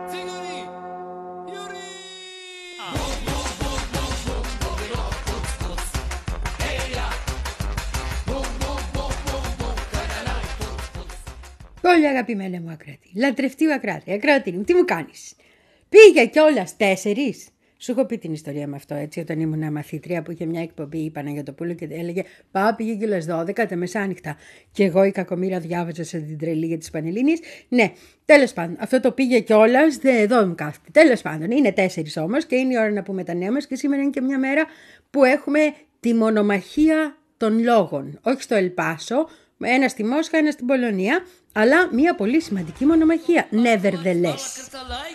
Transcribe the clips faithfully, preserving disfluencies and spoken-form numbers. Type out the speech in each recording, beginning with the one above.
Πολύ αγαπημένα μου Ακράτη, λατρευτή Ακράτη, Ακράτη μου, τι μου κάνεις? Πήγε κιόλας τέσσερις. Σου έχω πει την ιστορία με αυτό, έτσι, όταν ήμουν μαθήτρια που είχε μια εκπομπή η Παναγιωτοπούλου και έλεγε «Πά, πήγε κιόλας δώδεκα τα μεσάνυχτα». Και εγώ η κακομοίρα διάβαζα σε την τρελή για τις Πανελλήνιες. Ναι, τέλος πάντων, αυτό το πήγε κιόλας, δε, εδώ μου κάθεται. Τέλος πάντων, είναι τέσσερις όμως και είναι η ώρα να πούμε τα νέα μας και σήμερα είναι και μια μέρα που έχουμε τη μονομαχία των λόγων. Όχι στο Ελπάσο, ένα στη Μόσχα, ένα στην Πολωνία, αλλά μια πολύ σημαντική μονομαχία. Nevertheless.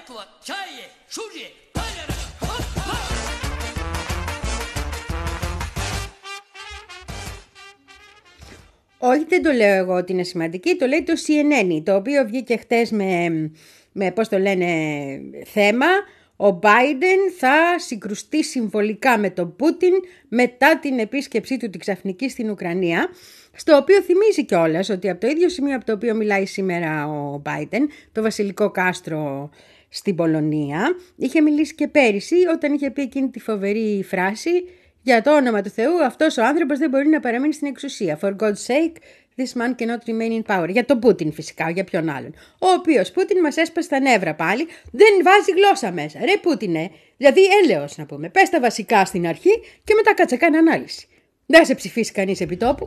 Όχι, δεν το λέω εγώ ότι είναι σημαντική, το λέει το σι εν εν, το οποίο βγήκε χτες με, με πώς το λένε, θέμα. Ο Biden θα συγκρουστεί συμβολικά με τον Πούτιν μετά την επίσκεψή του την ξαφνική στην Ουκρανία, στο οποίο θυμίζει κιόλας ότι από το ίδιο σημείο από το οποίο μιλάει σήμερα ο Biden, το βασιλικό κάστρο στην Πολωνία, είχε μιλήσει και πέρυσι όταν είχε πει εκείνη τη φοβερή φράση «Για το όνομα του Θεού, αυτός ο άνθρωπος δεν μπορεί να παραμείνει στην εξουσία. For God's sake, this man cannot remain in power». Για τον Πούτιν φυσικά, για ποιον άλλον. Ο οποίος Πούτιν μας έσπασε τα νεύρα πάλι, δεν βάζει γλώσσα μέσα. Ρε Πούτινε, δηλαδή έλεος να πούμε. Πες τα βασικά στην αρχή και μετά κάτσε κάνει ανάλυση. Δεν σε ψηφίσει κανείς επί τόπου.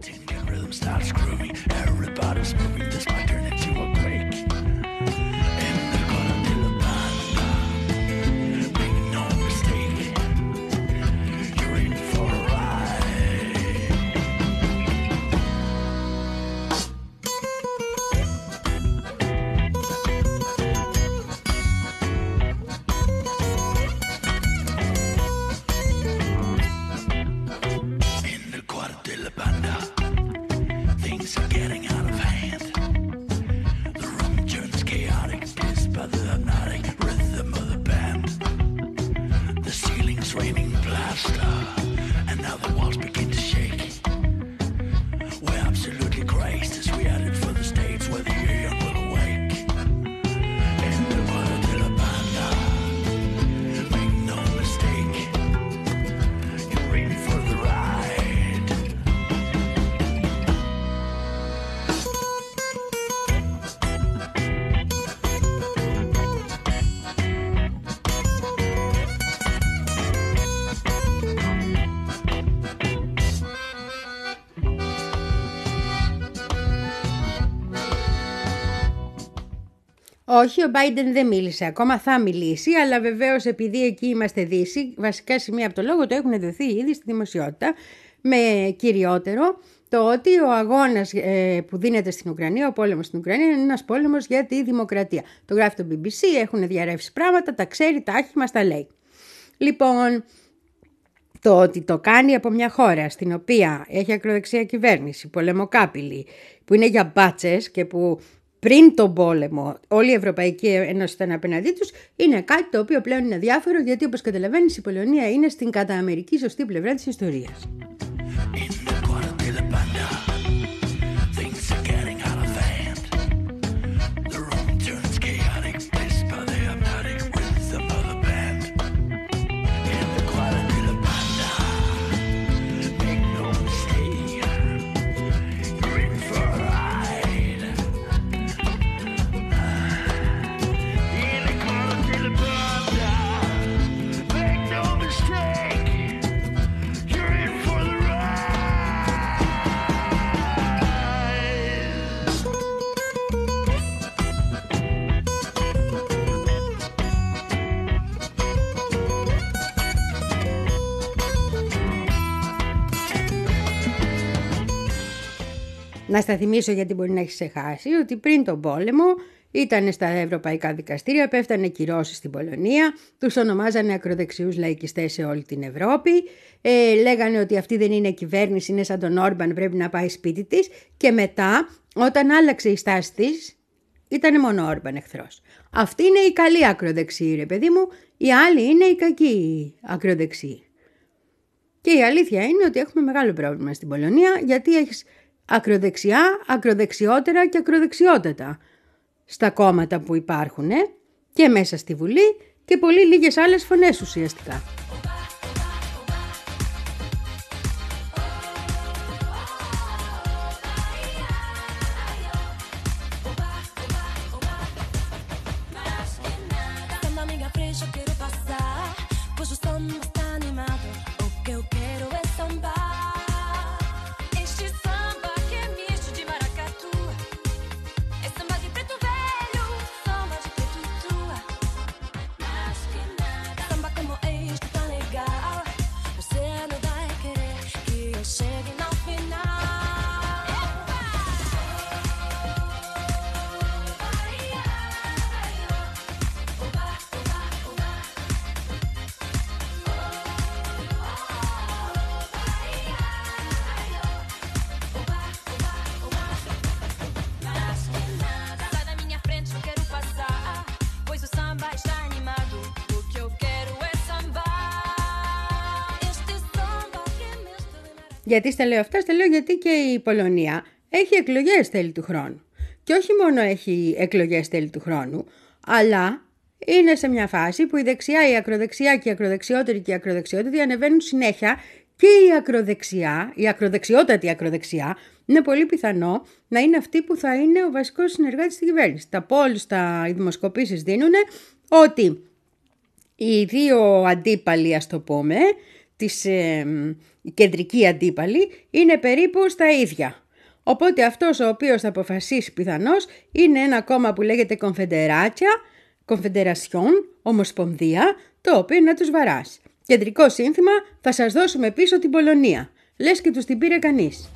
Όχι, ο Biden δεν μίλησε ακόμα, θα μιλήσει, αλλά βεβαίως επειδή εκεί είμαστε Δύση, βασικά σημεία από το λόγο το έχουν δοθεί ήδη στη δημοσιότητα, με κυριότερο το ότι ο αγώνας ε, που δίνεται στην Ουκρανία, ο πόλεμος στην Ουκρανία είναι ένας πόλεμος για τη δημοκρατία. Το γράφει το μπι μπι σι, έχουν διαρρεύσει πράγματα, τα ξέρει, τα έχει, μας τα λέει. Λοιπόν, το ότι το κάνει από μια χώρα στην οποία έχει ακροδεξιά κυβέρνηση, πολεμοκάπηλη, που είναι για μπάτσες και που πριν τον πόλεμο όλη η Ευρωπαϊκή Ένωση ήταν απέναντί τους, είναι κάτι το οποίο πλέον είναι αδιάφορο, γιατί όπως καταλαβαίνεις η Πολωνία είναι στην κατά Αμερική σωστή πλευρά της ιστορίας. Να στα θυμίσω, γιατί μπορεί να έχει ξεχάσει, ότι πριν τον πόλεμο ήταν στα ευρωπαϊκά δικαστήρια, πέφτανε κυρώσεις στην Πολωνία, τους ονομάζανε ακροδεξιούς λαϊκιστές σε όλη την Ευρώπη, ε, λέγανε ότι αυτή δεν είναι κυβέρνηση, είναι σαν τον Όρμπαν, πρέπει να πάει σπίτι της, και μετά όταν άλλαξε η στάση της ήταν μόνο Όρμπαν εχθρός. Αυτή είναι η καλή ακροδεξιή, ρε παιδί μου, η άλλη είναι η κακή ακροδεξιή. Και η αλήθεια είναι ότι έχουμε μεγάλο πρόβλημα στην Πολωνία, γιατί έχεις ακροδεξιά, ακροδεξιότερα και ακροδεξιότατα στα κόμματα που υπάρχουν, και μέσα στη Βουλή και πολύ λίγες άλλες φωνές ουσιαστικά. Γιατί στα λέω αυτά, στα λέω γιατί και η Πολωνία έχει εκλογές τέλη του χρόνου. Και όχι μόνο έχει εκλογές τέλη του χρόνου, αλλά είναι σε μια φάση που η δεξιά, η ακροδεξιά και η ακροδεξιότερη και η ακροδεξιότερη ανεβαίνουν συνέχεια και η ακροδεξιά, η ακροδεξιότατη ακροδεξιά, είναι πολύ πιθανό να είναι αυτή που θα είναι ο βασικός συνεργάτης στην κυβέρνηση. Τα polls, τα, οι δημοσκοπήσεις δίνουν ότι οι δύο αντίπαλοι, ας το πούμε, της, ε, η κεντρική αντίπαλη, είναι περίπου στα ίδια. Οπότε αυτός ο οποίος θα αποφασίσει πιθανώς είναι ένα κόμμα που λέγεται Κονφεντεράτσια, Κονφεντερασιόν, Ομοσπονδία, το οποίο να τους βαράσει. Κεντρικό σύνθημα, θα σας δώσουμε πίσω την Πολωνία. Λες και τους την πήρε κανείς.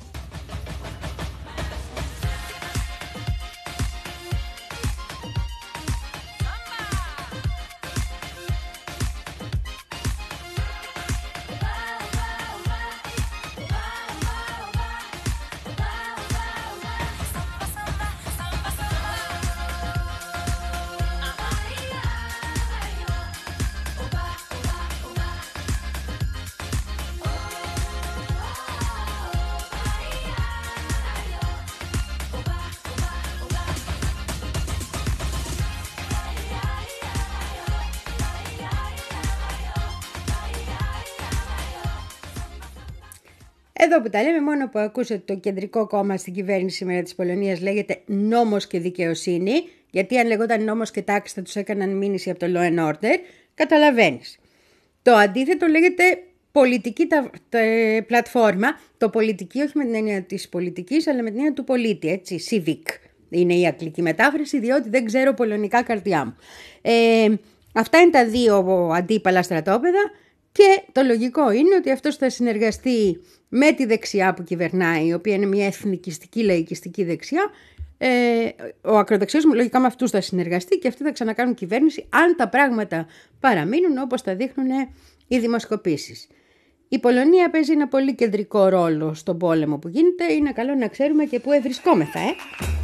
Εδώ που τα λέμε, μόνο που ακούσατε το κεντρικό κόμμα στην κυβέρνηση σήμερα της Πολωνίας λέγεται Νόμος και Δικαιοσύνη, γιατί αν λεγόταν Νόμος και Τάξη θα τους έκαναν μήνυση από το Law and Order, καταλαβαίνεις. Το αντίθετο λέγεται πολιτική τα, τα, πλατφόρμα, το πολιτική όχι με την έννοια της πολιτικής, αλλά με την έννοια του πολίτη, έτσι, civic. Είναι η αγγλική μετάφραση, διότι δεν ξέρω πολωνικά καρδιά μου. Ε, αυτά είναι τα δύο αντίπαλα στρατόπεδα. Και το λογικό είναι ότι αυτός θα συνεργαστεί με τη δεξιά που κυβερνάει, η οποία είναι μια εθνικιστική, λαϊκιστική δεξιά. Ε, ο ακροδεξιός μου λογικά με αυτούς θα συνεργαστεί και αυτοί θα ξανακάνουν κυβέρνηση αν τα πράγματα παραμείνουν όπως τα δείχνουν οι δημοσκοπήσεις. Η Πολωνία παίζει ένα πολύ κεντρικό ρόλο στον πόλεμο που γίνεται. Είναι καλό να ξέρουμε και πού ευρισκόμεθα, ε.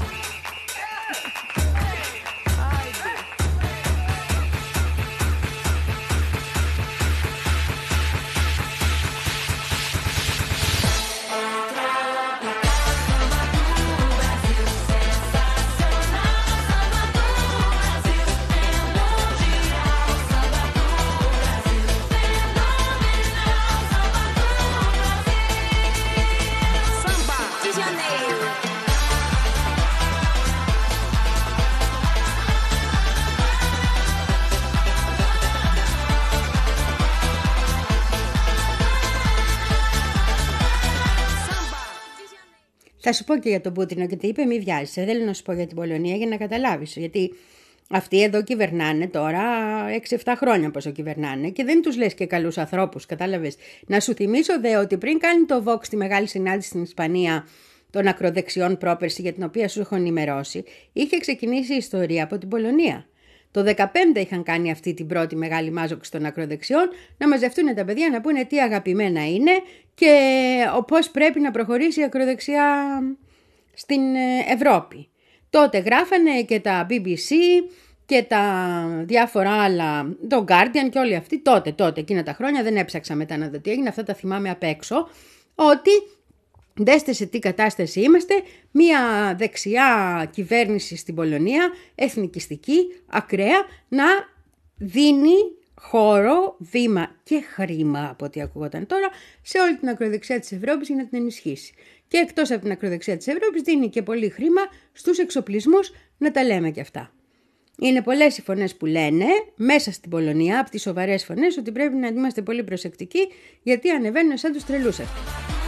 Θα σου πω και για τον Πούτιν και τι είπε, μη βιάζεσαι. Θέλω να σου πω για την Πολωνία για να καταλάβεις. Γιατί αυτοί εδώ κυβερνάνε τώρα έξι εφτά χρόνια πόσο κυβερνάνε και δεν τους λες και καλούς ανθρώπους, κατάλαβες. Να σου θυμίσω δε ότι πριν κάνει το Vox τη μεγάλη συνάντηση στην Ισπανία των ακροδεξιών πρόπερση για την οποία σου έχω ενημερώσει, είχε ξεκινήσει η ιστορία από την Πολωνία. Το δεκαπέντε είχαν κάνει αυτή την πρώτη μεγάλη μάζοξη των ακροδεξιών, να μαζευτούν τα παιδιά να πούνε τι αγαπημένα είναι και πώς πρέπει να προχωρήσει η ακροδεξιά στην Ευρώπη. Τότε γράφανε και τα μπι μπι σι και τα διάφορα άλλα, το Guardian και όλοι αυτοί, τότε, τότε, εκείνα τα χρόνια, δεν έψαξα μετά να δω τι έγινε, αυτά τα θυμάμαι απ' έξω, ότι Δέστε σε τι κατάσταση είμαστε, μια δεξιά κυβέρνηση στην Πολωνία, εθνικιστική, ακραία, να δίνει χώρο, βήμα και χρήμα, από ό,τι ακούγονταν τώρα, σε όλη την ακροδεξιά της Ευρώπης για να την ενισχύσει. Και εκτός από την ακροδεξιά της Ευρώπης δίνει και πολύ χρήμα στους εξοπλισμούς, να τα λέμε και αυτά. Είναι πολλές οι φωνές που λένε, μέσα στην Πολωνία, από τις σοβαρές φωνές, ότι πρέπει να είμαστε πολύ προσεκτικοί, γιατί ανεβαίνουν σαν τους τρελούς αυτοί.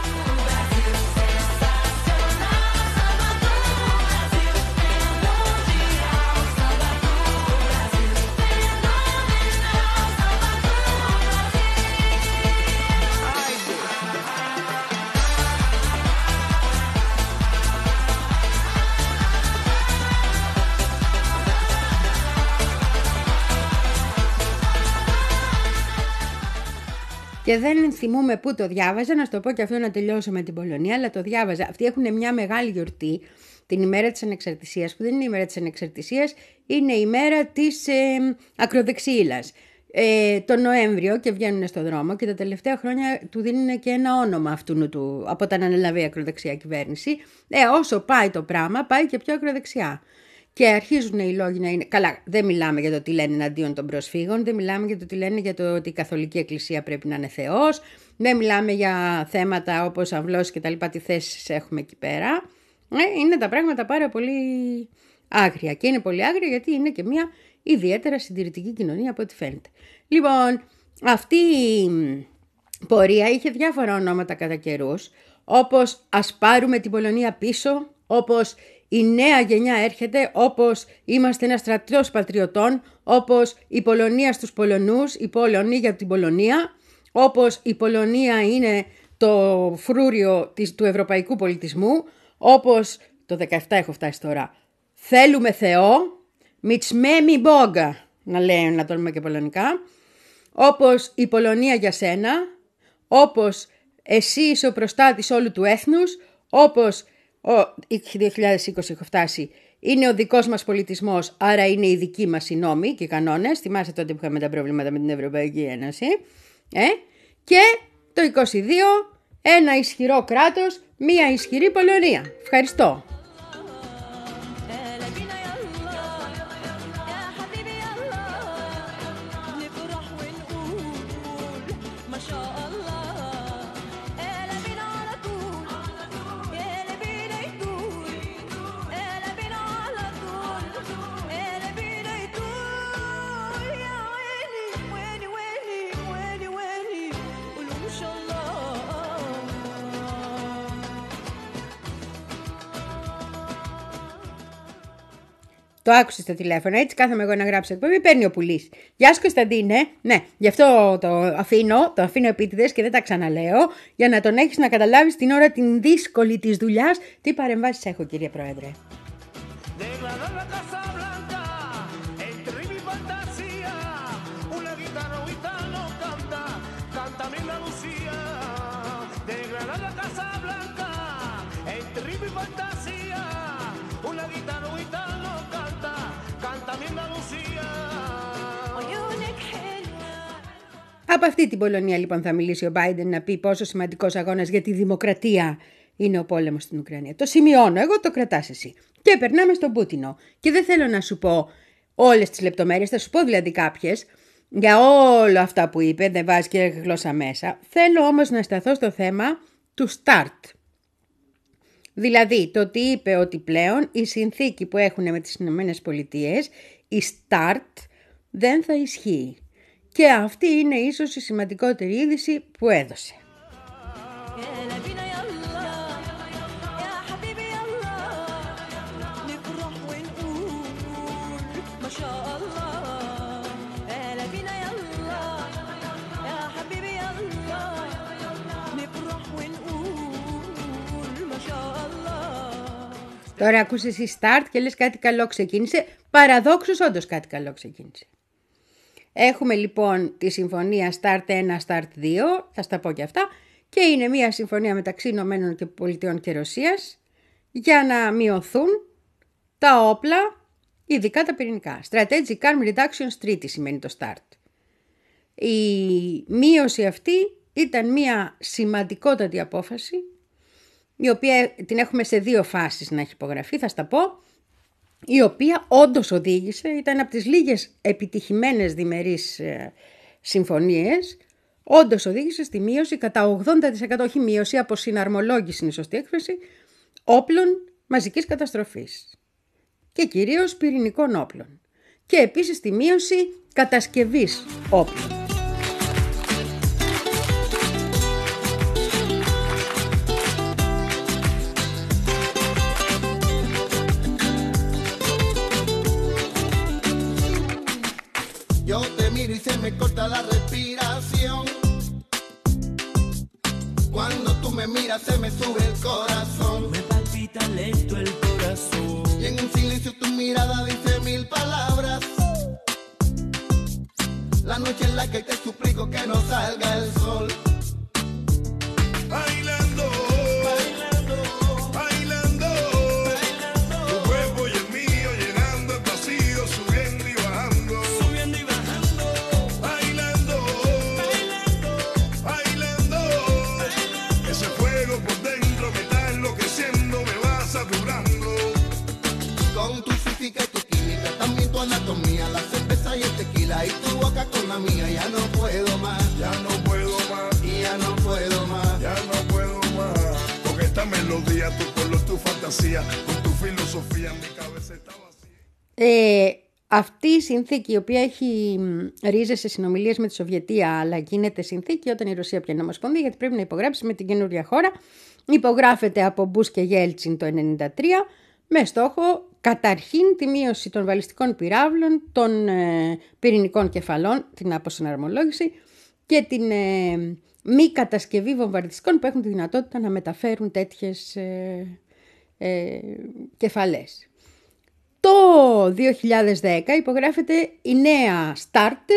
Και δεν θυμούμαι πού το διάβαζα, να σου το πω και αυτό να τελειώσω με την Πολωνία, αλλά το διάβαζα. Αυτοί έχουν μια μεγάλη γιορτή, την ημέρα της ανεξαρτησίας, που δεν είναι η ημέρα της ανεξαρτησίας, είναι η μέρα της ε, ακροδεξίηλας. Ε, το Νοέμβριο και βγαίνουν στον δρόμο και τα τελευταία χρόνια του δίνουν και ένα όνομα αυτού του, από όταν ανέλαβε η ακροδεξιά κυβέρνηση. Ε, όσο πάει το πράγμα, πάει και πιο ακροδεξιά. Και αρχίζουν οι λόγοι να είναι. Καλά, δεν μιλάμε για το τι λένε εναντίον των προσφύγων, δεν μιλάμε για το τι λένε για το ότι η Καθολική Εκκλησία πρέπει να είναι Θεός, δεν μιλάμε για θέματα όπως αμβλώσεις και τα λοιπά, τι θέσεις έχουμε εκεί πέρα. Ε, είναι τα πράγματα πάρα πολύ άγρια. Και είναι πολύ άγρια γιατί είναι και μια ιδιαίτερα συντηρητική κοινωνία από ό,τι φαίνεται. Λοιπόν, αυτή η πορεία είχε διάφορα ονόματα κατά καιρούς, όπως ας πάρουμε την Πολωνία πίσω, όπως η νέα γενιά έρχεται, όπως είμαστε ένα στρατός πατριωτών, όπως η Πολωνία στους Πολωνούς, η Πολωνή για την Πολωνία, όπως η Πολωνία είναι το φρούριο της, του ευρωπαϊκού πολιτισμού, όπως το δεκαεπτά έχω φτάσει τώρα, θέλουμε Θεό, μιτσμέμι μπόγκα, να λέει, να το λέμε και πολωνικά, όπως η Πολωνία για σένα, όπως εσύ είσαι ο προστάτης όλου του έθνους, όπως ο δύο χιλιάδες είκοσι έχω φτάσει, είναι ο δικός μας πολιτισμός, άρα είναι οι δικοί μας οι νόμοι και οι κανόνες. Θυμάστε τότε που είχαμε τα προβλήματα με την Ευρωπαϊκή Ένωση. Ε? Και το είκοσι δύο, ένα ισχυρό κράτος, μία ισχυρή Πολωνία. Ευχαριστώ. Το άκουσε στο τηλέφωνο, έτσι κάθομαι εγώ να γράψω εκπομπή, παίρνει ο πουλής. Γεια σου Κωνσταντίνε, ναι, γι' αυτό το αφήνω, το αφήνω επίτηδες και δεν τα ξαναλέω, για να τον έχεις να καταλάβεις την ώρα την δύσκολη της δουλειάς, τι παρεμβάσεις έχω κύριε Πρόεδρε. Από αυτή την Πολωνία λοιπόν θα μιλήσει ο Biden να πει πόσο σημαντικός αγώνας για τη δημοκρατία είναι ο πόλεμος στην Ουκρανία. Το σημειώνω, εγώ το κρατάς εσύ. Και περνάμε στον Πούτινο. Και δεν θέλω να σου πω όλες τις λεπτομέρειες, θα σου πω δηλαδή κάποιες για όλα αυτά που είπε, δεν βάζει και γλώσσα μέσα. Θέλω όμως να σταθώ στο θέμα του START. Δηλαδή το ότι είπε ότι πλέον η συνθήκη που έχουν με τις Ηνωμένες Πολιτείες, η START, δεν θα ισχύει. Και αυτή είναι ίσως η σημαντικότερη είδηση που έδωσε. Τώρα ακούσες εσύ start και λες κάτι καλό ξεκίνησε. Παραδόξως όντως κάτι καλό ξεκίνησε. Έχουμε λοιπόν τη συμφωνία Start ένα, Start δύο, θα στα πω και αυτά, και είναι μια συμφωνία μεταξύ Ηνωμένων και Πολιτειών και Ρωσίας για να μειωθούν τα όπλα, ειδικά τα πυρηνικά. Strategic Arm Reductions Treaty σημαίνει το Start. Η μείωση αυτή ήταν μια σημαντικότατη απόφαση η οποία την έχουμε σε δύο φάσεις να έχει υπογραφεί, θα στα πω, η οποία όντως οδήγησε, ήταν από τις λίγες επιτυχημένες διμερείς ε, συμφωνίες, όντως οδήγησε στη μείωση κατά ογδόντα τοις εκατό, όχι μείωση, από συναρμολόγηση είναι η σωστή έκφραση, όπλων μαζικής καταστροφής και κυρίως πυρηνικών όπλων. Και επίσης τη μείωση κατασκευής όπλων. Yo te miro y se me corta la respiración. Cuando tú me miras se me sube el corazón. Me palpita lento el corazón. Y en un silencio tu mirada dice mil palabras. La noche en la que te suplico que no salga el sol. Bailando, bailando, bailando, bailando. Tu cuerpo y el mío llenando el vacío, subiendo y bajando, Subiendo y bajando. bailando, bailando, bailando. Ese fuego por dentro me está enloqueciendo, me va saturando. Con tu física y tu química, también tu anatomía, la cerveza y el tequila y tu boca con la mía. Ya no puedo más, Ya no puedo más, y ya no puedo más. ya no puedo más. Con esta melodía, tu color, tu fantasía, con tu filosofía, mi cabeza está vacía. Ε, αυτή η συνθήκη, η οποία έχει ρίζες σε συνομιλίες με τη Σοβιετία, αλλά γίνεται συνθήκη όταν η Ρωσία πιάνει ομοσπονδία, γιατί πρέπει να υπογράψει με την καινούρια χώρα, υπογράφεται από Μπούς και Γέλτσιν το χίλια εννιακόσια ενενήντα τρία, με στόχο καταρχήν τη μείωση των βαλιστικών πυράβλων, των ε, πυρηνικών κεφαλών, την αποσυναρμολόγηση και την ε, μη κατασκευή βομβαρδιστικών που έχουν τη δυνατότητα να μεταφέρουν τέτοιες ε, ε, κεφαλές. Το δύο χιλιάδες δέκα υπογράφεται η νέα START,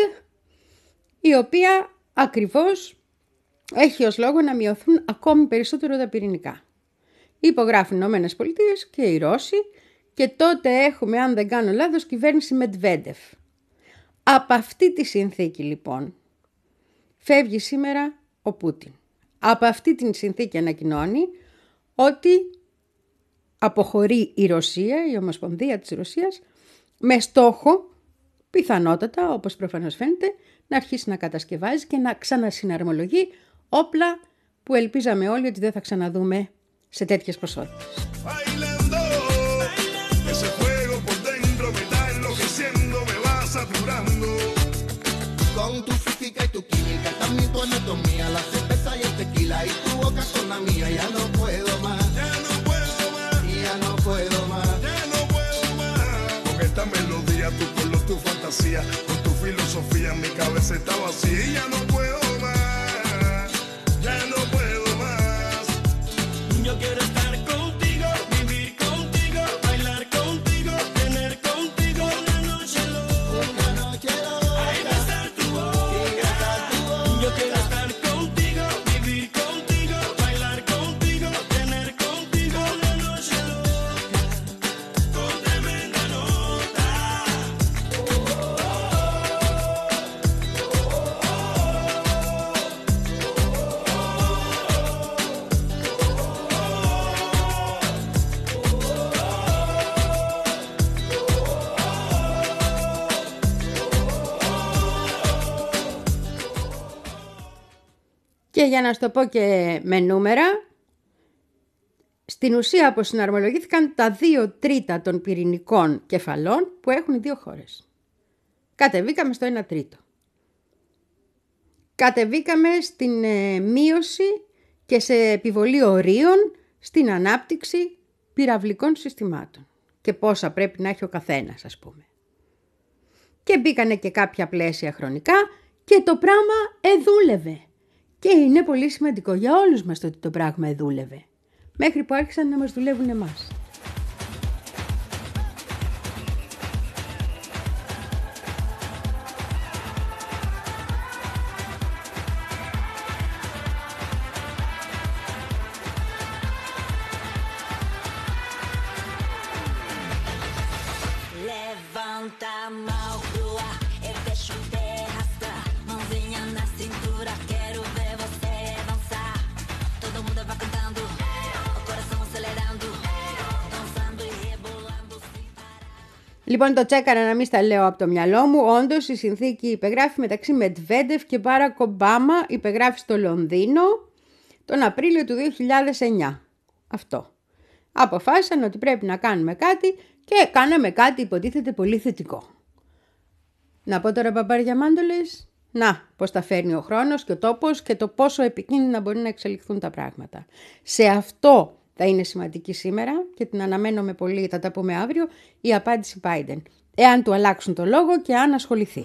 η οποία ακριβώς έχει ως λόγο να μειωθούν ακόμη περισσότερο τα πυρηνικά. Υπογράφουν οι Ηνωμένες Πολιτείες και οι Ρώσοι και τότε έχουμε, αν δεν κάνω λάθος, κυβέρνηση Μετβέντεφ. Από αυτή τη συνθήκη λοιπόν φεύγει σήμερα ο Πούτιν. Από αυτή την συνθήκη ανακοινώνει ότι αποχωρεί η Ρωσία, η Ομοσπονδία της Ρωσίας, με στόχο, πιθανότατα, όπως προφανώς φαίνεται, να αρχίσει να κατασκευάζει και να ξανασυναρμολογεί όπλα που ελπίζαμε όλοι ότι δεν θα ξαναδούμε σε τέτοιες ποσότητες. Bailando, ese fuego por dentro me está enloqueciendo, me va saturando. Con tu física y tu química, también tu anatomía, la cerveza y el tequila y tu boca con la mía. Ya no puedo más, Ya no puedo más, y ya no puedo más. ya no puedo más. Con esta melodía, tu color, tu fantasía, con tu filosofía, mi cabeza está vacía y ya no puedo más, ya no puedo más. Yo quiero estar contigo, vivir contigo, bailar contigo, tener contigo una noche loca. Una noche loca, Ay, besar tu boca. Yo quiero estar contigo, vivir contigo, bailar contigo, tener contigo una noche loca. Con tremenda nota. Και για να σου το πω και με νούμερα, στην ουσία αποσυναρμολογήθηκαν τα δύο τρίτα των πυρηνικών κεφαλών που έχουν οι δύο χώρες. Κατεβήκαμε στο ένα τρίτο. Κατεβήκαμε στην ε, μείωση και σε επιβολή ορίων στην ανάπτυξη πυραυλικών συστημάτων και πόσα πρέπει να έχει ο καθένας, ας πούμε. Και μπήκανε και κάποια πλαίσια χρονικά και το πράγμα εδούλευε. Και είναι πολύ σημαντικό για όλους μας το ότι το πράγμα εδούλευε. Μέχρι που άρχισαν να μας δουλεύουν εμάς. Levanta a mão pro ar, eu deixo te arrastar. Mãozinha na cintura, quero ver você dançar. Todo mundo vai cantando, o coração Λοιπόν, το τσέκαρα να μην στα λέω από το μυαλό μου. Όντως, η συνθήκη υπεγράφει μεταξύ Μετβέντεφ και Μπάρακ Ομπάμα. Υπεγράφει στο Λονδίνο τον Απρίλιο του δύο χιλιάδες εννιά. Αυτό. Αποφάσισαν ότι πρέπει να κάνουμε κάτι και κάναμε κάτι υποτίθεται πολύ θετικό. Να πω τώρα παπάρια μάντολες. Να, πώς τα φέρνει ο χρόνος και ο τόπος και το πόσο επικίνδυνα μπορεί να εξελιχθούν τα πράγματα. Σε αυτό θα είναι σημαντική σήμερα και την αναμένω πολύ, θα τα πούμε αύριο, η απάντηση Biden. Εάν του αλλάξουν το λόγο και αν ασχοληθεί.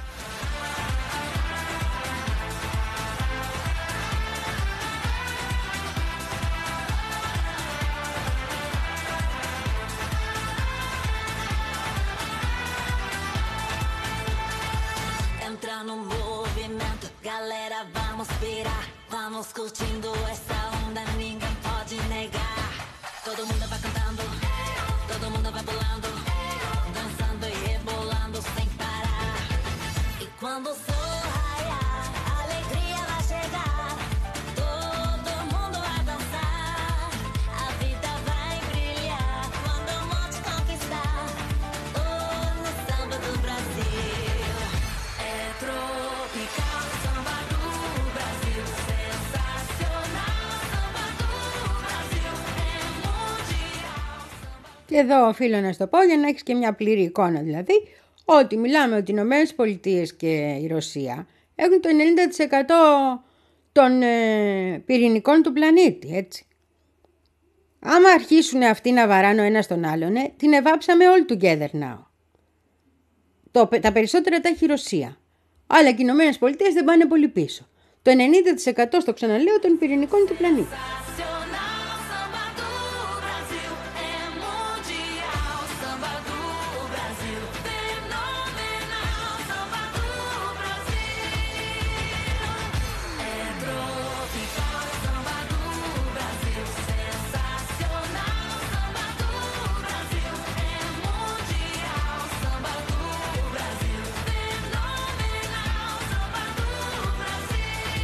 Entra no movimento, galera, vamos pirar. Vamos curtindo essa onda, ninguém pode negar. Todo mundo vai cantando, todo mundo vai pulando, dançando e rebolando sem parar. E quando o sol raiar, a alegria vai chegar. Todo mundo vai dançar, a vida vai brilhar. Quando o monte conquistar, oh, no samba do Brasil. É tropical, samba do Brasil, sensacional, samba do Brasil, é mundial. Και εδώ οφείλω να στο πω για να έχεις και μια πλήρη εικόνα δηλαδή, ότι μιλάμε ότι οι Ηνωμένες Πολιτείες και η Ρωσία έχουν το ενενήντα τοις εκατό των ε, πυρηνικών του πλανήτη, έτσι. Άμα αρχίσουν αυτοί να βαράνε ο ένας τον άλλον, ε, την εβάψαμε all together now. Το, τα περισσότερα τα έχει η Ρωσία. Αλλά και οι Ηνωμένες Πολιτείες δεν πάνε πολύ πίσω. Το ενενήντα τοις εκατό, στο ξαναλέω, των πυρηνικών του πλανήτη. Sensacional, samba do Brasil, é mundial, samba do Brasil, fenomenal, samba do Brasil. É tropical, samba do Brasil, sensacional, samba do Brasil, é mundial, samba do Brasil, fenomenal, samba do Brasil.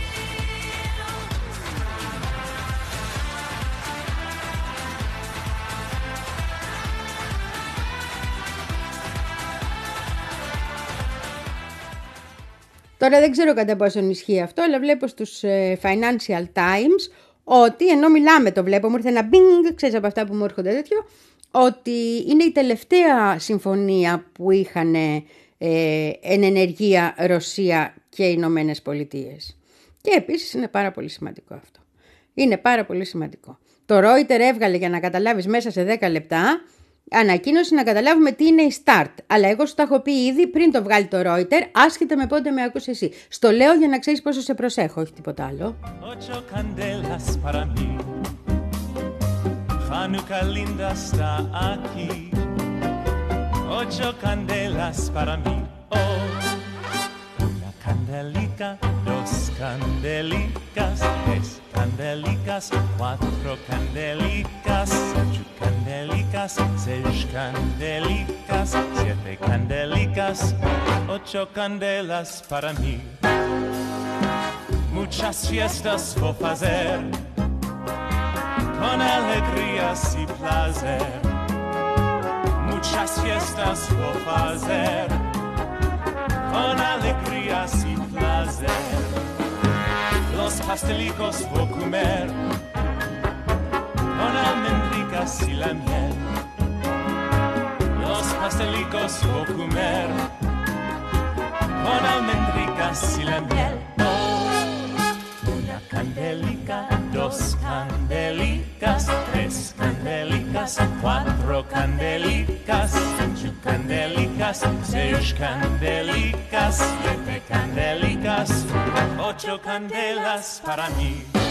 Τώρα δεν ξέρω κατά πόσον ισχύει αυτό, αλλά βλέπω στους ε, Financial Times ότι, ενώ μιλάμε το βλέπω, μου ήρθε ένα μπινγκ, ξέρεις από αυτά που μου έρχονται τέτοιο, ότι είναι η τελευταία συμφωνία που είχαν ε, εν ενεργεία Ρωσία και οι Ηνωμένες Πολιτείες. Και επίσης είναι πάρα πολύ σημαντικό αυτό. Είναι πάρα πολύ σημαντικό. Το Reuters έβγαλε, για να καταλάβεις, μέσα σε δέκα λεπτά, ανακοίνωση να καταλάβουμε τι είναι η Start. Αλλά εγώ σου τα έχω πει ήδη πριν το βγάλει το Reuters, άσχετα με πότε με ακούς εσύ. Στο λέω για να ξέρεις πόσο σε προσέχω, όχι τίποτα άλλο. Ocho candelas para mí. Hanukkah linda está aquí. Ocho candelas para mí. Oh, una candelica, dos candelicas, tres candelicas, cuatro candelicas, ocho candelicas, seis candelicas, siete candelicas, ocho candelas para mí. Muchas fiestas voy a fazer, con alegrías y placer. Muchas fiestas voy a fazer, con alegrías y placer. Los pastelicos voy a comer, con almendricas y la miel. Los pastelicos voy a comer, con almendricas y la miel. Una candelica, dos candelicas, tres candelicas, cuatro candelicas, cinco candelicas, seis candelicas, siete candelicas, ocho candelas para mí.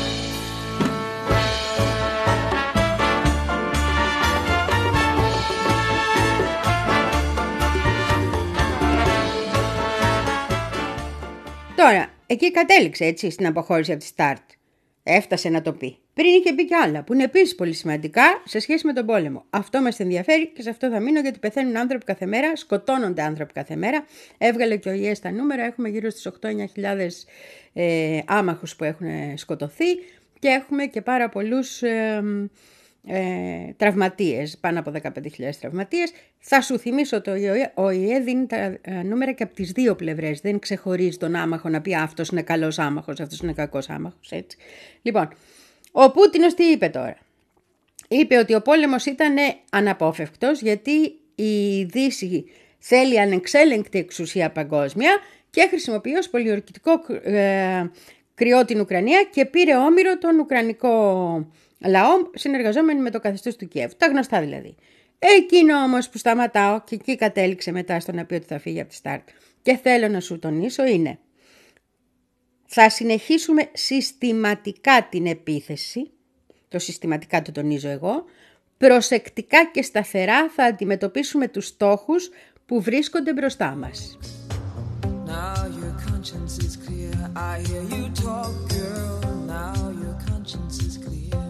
Τώρα, εκεί κατέληξε, έτσι, στην αποχώρηση από τη Start. Έφτασε να το πει. Πριν είχε πει κι άλλα, που είναι επίσης πολύ σημαντικά σε σχέση με τον πόλεμο. Αυτό μας ενδιαφέρει και σε αυτό θα μείνω, γιατί πεθαίνουν άνθρωποι κάθε μέρα, σκοτώνονται άνθρωποι κάθε μέρα. Έβγαλε και ο ΙΕ τα νούμερα, έχουμε γύρω στις οκτώ με εννιά χιλιάδες ε, άμαχους που έχουν σκοτωθεί και έχουμε και πάρα πολλούς ε, ε, τραυματίες, πάνω από δεκαπέντε χιλιάδες τραυματίες. Θα σου θυμίσω ότι ο ΙΕ δίνει τα νούμερα και από τις δύο πλευρές. Δεν ξεχωρίζει τον άμαχο να πει αυτός είναι καλός άμαχος, αυτός είναι κακός άμαχος. Έτσι. Λοιπόν, ο Πούτινος τι είπε τώρα? Είπε ότι ο πόλεμος ήταν αναπόφευκτος γιατί η Δύση θέλει ανεξέλεγκτη εξουσία παγκόσμια και χρησιμοποιεί ως πολιορκητικό ε, κρυό την Ουκρανία και πήρε όμηρο τον Ουκρανικό λαό συνεργαζόμενοι με το καθεστώς του Κιέβου. Τα γνωστά δηλαδή. Εκείνο όμως που σταματάω και εκεί κατέληξε μετά στο να πει ότι θα φύγει από τη Στάρτ και θέλω να σου τονίσω είναι θα συνεχίσουμε συστηματικά την επίθεση, το συστηματικά το τονίζω εγώ, προσεκτικά και σταθερά θα αντιμετωπίσουμε τους στόχους που βρίσκονται μπροστά μας. Now your conscience is clear. I hear you talk, girl. Now your conscience is clear.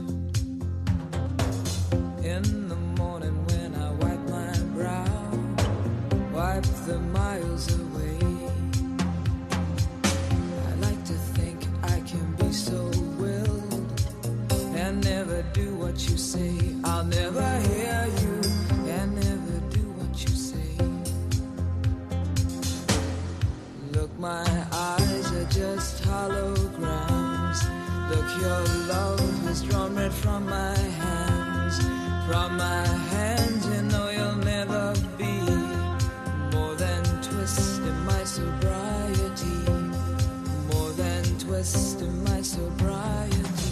In the morning when I wipe my brow, wipe the miles away. I like to think I can be so willed and never do what you say. I'll never hear you and never do what you say. Look, my eyes are just holograms. Look, your love has drawn red from my hands. From my hands, you know you'll never be more than twist in my sobriety. More than twist in my sobriety.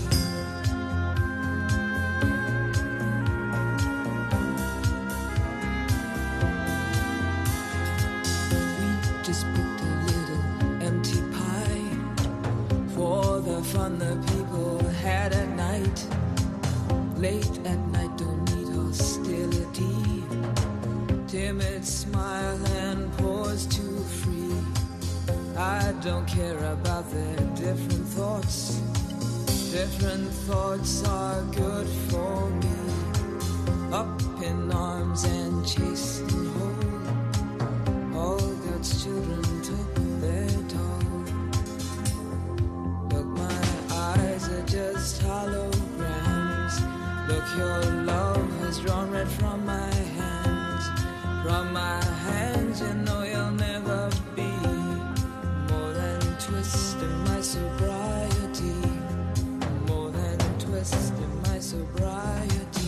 We just picked a little empty pie for the fun the people had at night. Late at night, don't need hostility. Timid smile and pause too free. I don't care about their different thoughts. Different thoughts are good for me. Up in arms and chased and whole. All God's children took their toll. Look, my eyes are just holograms. Look, your love has drawn red from my hands. From my hands, you know you'll never be more than twist in my sobriety. More than twist in my sobriety.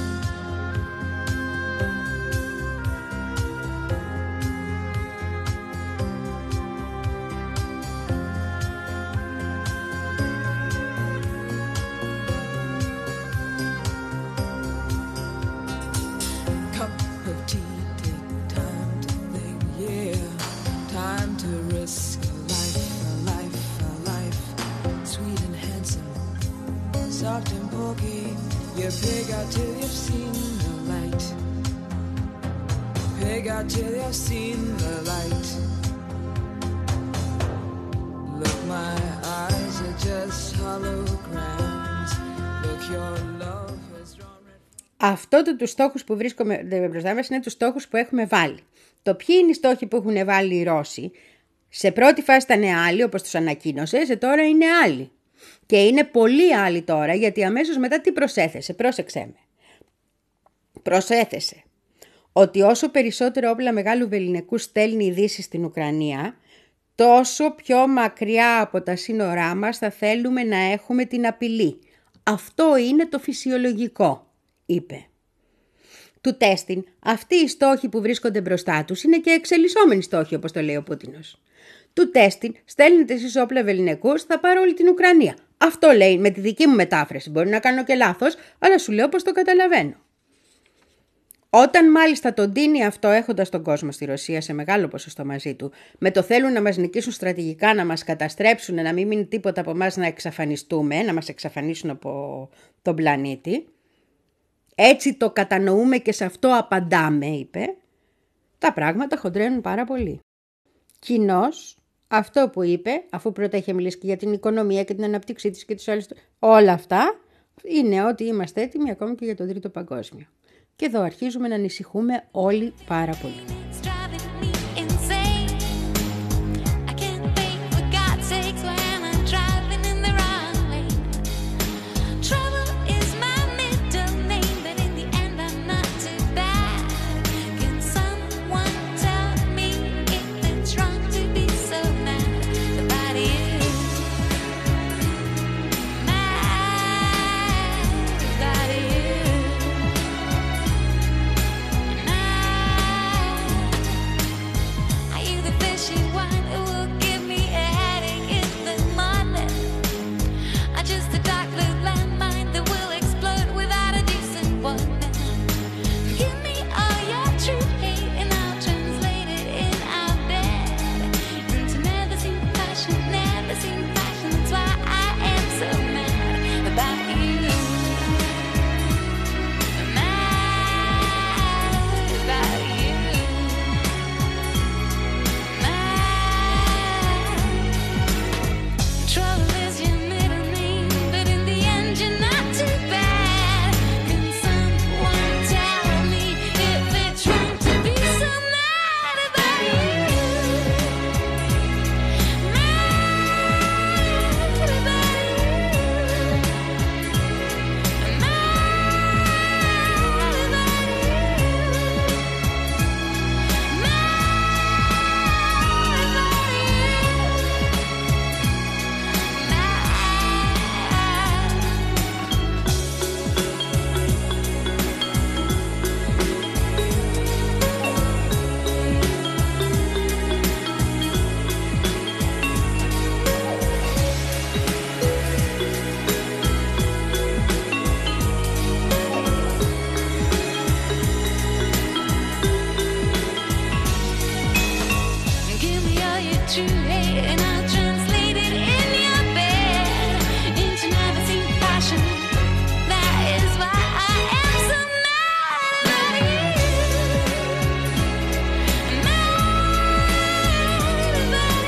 Cup of tea, take time to think, yeah. Time to risk a life, a life, a life. Sweet and handsome, soft and porky. You pig out till you've seen the light. Pig out till you've seen the light. Look, my eyes are just holograms. Look, your love has drawn red. Αυτό το τους στόχους που βρίσκουμε μπροστά μας είναι τους στόχους που έχουμε βάλει. Το ποιοι είναι οι στόχοι που έχουν βάλει οι Ρώσοι. Σε πρώτη φάση ήταν άλλοι όπως τους ανακοίνωσε, σε τώρα είναι άλλοι. Και είναι πολύ άλλοι τώρα γιατί αμέσως μετά τι προσέθεσε, πρόσεξέ με. Προσέθεσε ότι όσο περισσότερο όπλα μεγάλου βεληνικού στέλνει η Δύση στην Ουκρανία, τόσο πιο μακριά από τα σύνορά μας θα θέλουμε να έχουμε την απειλή. Αυτό είναι το φυσιολογικό, είπε. Του τέστην, αυτοί οι στόχοι που βρίσκονται μπροστά τους είναι και εξελισσόμενοι στόχοι, όπως το λέει ο Πούτινος. Του τέστην, στέλνετε εσείς όπλα βεληνικούς, θα πάρω όλη την Ουκρανία. Αυτό λέει με τη δική μου μετάφραση. Μπορεί να κάνω και λάθος, αλλά σου λέω πως το καταλαβαίνω. Όταν μάλιστα τον τίνει αυτό έχοντας τον κόσμο στη Ρωσία σε μεγάλο ποσοστό μαζί του, με το θέλουν να μας νικήσουν στρατηγικά, να μας καταστρέψουν, να μην μείνει τίποτα από εμάς να εξαφανιστούμε, να μας εξαφανίσουν από τον πλανήτη, έτσι το κατανοούμε και σε αυτό απαντάμε, είπε, τα πράγματα χοντρένουν πάρα πολύ. Κοινώς, αυτό που είπε, αφού πρώτα είχε μιλήσει και για την οικονομία και την αναπτύξή της και τις άλλες, όλα αυτά, είναι ότι είμαστε έτοιμοι ακόμη και για τον Τρίτο Παγκόσμιο. Και εδώ αρχίζουμε να ανησυχούμε όλοι πάρα πολύ. It's driving me insane. I can't think for God's sakes when I'm driving in the wrong lane. Trouble is my middle name, but in the end I'm not too bad. Can what you hate, and I'll translate it in your bed into never seen passion. That is why I am so mad about you. Mad about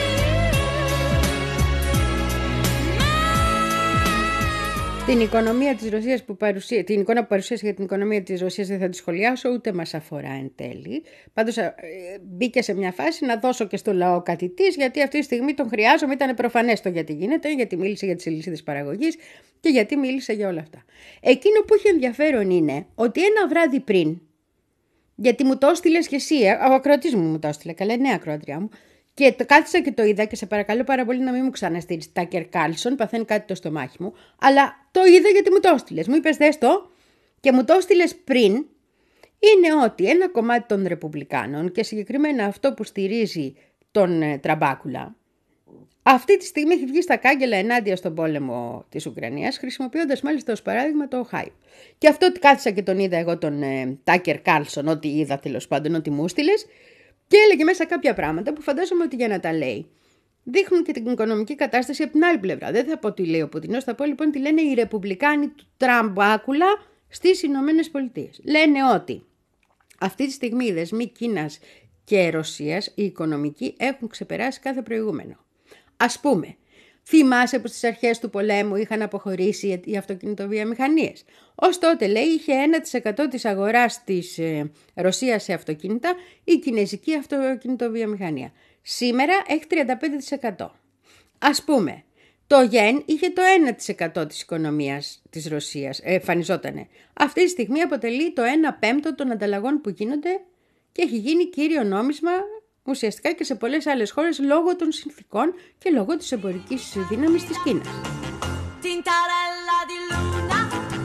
you. Την οικονομία της Ρωσίας που παρουσία... την εικόνα που παρουσίασε για την οικονομία της Ρωσίας δεν θα τη σχολιάσω, ούτε μας αφορά εν τέλει. Πάντως ε, μπήκε σε μια φάση να δώσω και στο λαό κάτι της, γιατί αυτή τη στιγμή τον χρειάζομαι. Ήταν προφανές το γιατί γίνεται, γιατί μίλησε για τις αλυσίδες παραγωγής και γιατί μίλησε για όλα αυτά. Εκείνο που έχει ενδιαφέρον είναι ότι ένα βράδυ πριν, γιατί μου το έστειλες και εσύ, ο ακροατής μου μου το έστειλε, καλά, ναι, ακροατριά μου, και το κάθισα και το είδα και σε παρακαλώ πάρα πολύ να μην μου ξαναστείλεις Τάκερ Κάρλσον, παθαίνει κάτι το στομάχι μου, αλλά το είδα γιατί μου το έστειλες. Μου είπες δες το και μου το έστειλες πριν. Είναι ότι ένα κομμάτι των Ρεπουμπλικάνων και συγκεκριμένα αυτό που στηρίζει τον ε, Τραμπάκουλα, αυτή τη στιγμή έχει βγει στα κάγκελα ενάντια στον πόλεμο της Ουκρανίας, χρησιμοποιώντας μάλιστα ως παράδειγμα το Οχάιο. Και αυτό ότι κάθισα και τον είδα εγώ τον ε, Τάκερ Κάρλσον, ό,τι είδα τέλος πάντων, ό,τι μου έστειλες, και έλεγε μέσα κάποια πράγματα που φαντάζομαι ότι για να τα λέει δείχνουν και την οικονομική κατάσταση από την άλλη πλευρά. Δεν θα πω τι λέει ο Πουτινός, θα πω λοιπόν τι λένε οι Ρεπουμπλικάνοι του Τραμπάκουλα στις Ηνωμένες Πολιτείες. Λένε ότι αυτή τη στιγμή οι δεσμοί Κίνας και Ρωσίας, οι οικονομικοί, έχουν ξεπεράσει κάθε προηγούμενο. Ας πούμε, θυμάσαι που στις αρχές του πολέμου είχαν αποχωρήσει οι αυτοκινητοβιομηχανίες. Ως τότε, λέει, είχε ένα τοις εκατό της αγοράς της ε, Ρωσίας σε αυτοκίνητα η κινέζικη αυτοκινητοβιομηχανία. Σήμερα έχει τριάντα πέντε τοις εκατό. Ας πούμε, το γεν είχε το ένα τοις εκατό της οικονομίας της Ρωσίας, ε, εμφανιζότανε. Αυτή τη στιγμή αποτελεί το ένα πέμπτο των ανταλλαγών που γίνονται και έχει γίνει κύριο νόμισμα ουσιαστικά και σε πολλές άλλες χώρες λόγω των συνθήκων και λόγω της εμπορικής δύναμης της Κίνας. Tintarella di luna,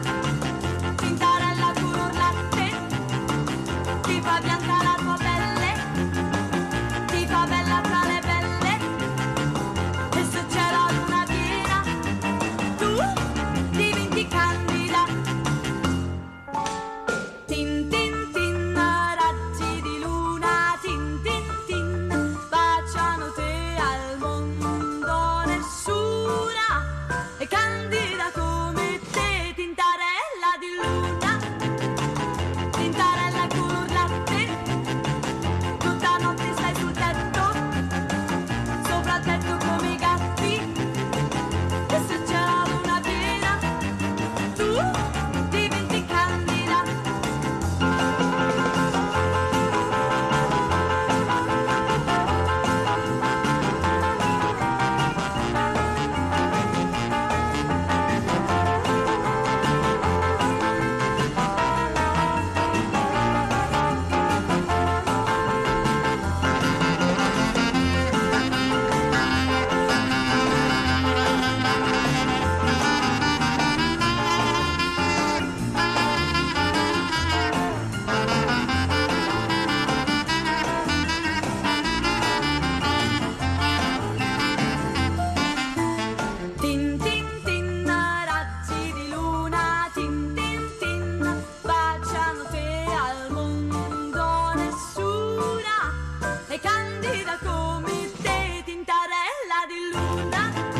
tintarella curlate, ti fa bianca la tua pelle, ti fa bella tra le belle, e se c'è la luna piena, tu diventi candida. Tin tin tin, raggi di luna, tin tin tin, baciano te al mondo, nessuna è candida come te. Tintarella di luna, tintarella curlate, tutta notte stai sul tetto, sopra il tetto come i gatti, e se c'è la luna piena, tu diventi candida. Tin tin tin, raggi di luna, tin tin tin, baciano te al mondo, nessuna è candida come te. Tintarella di luna,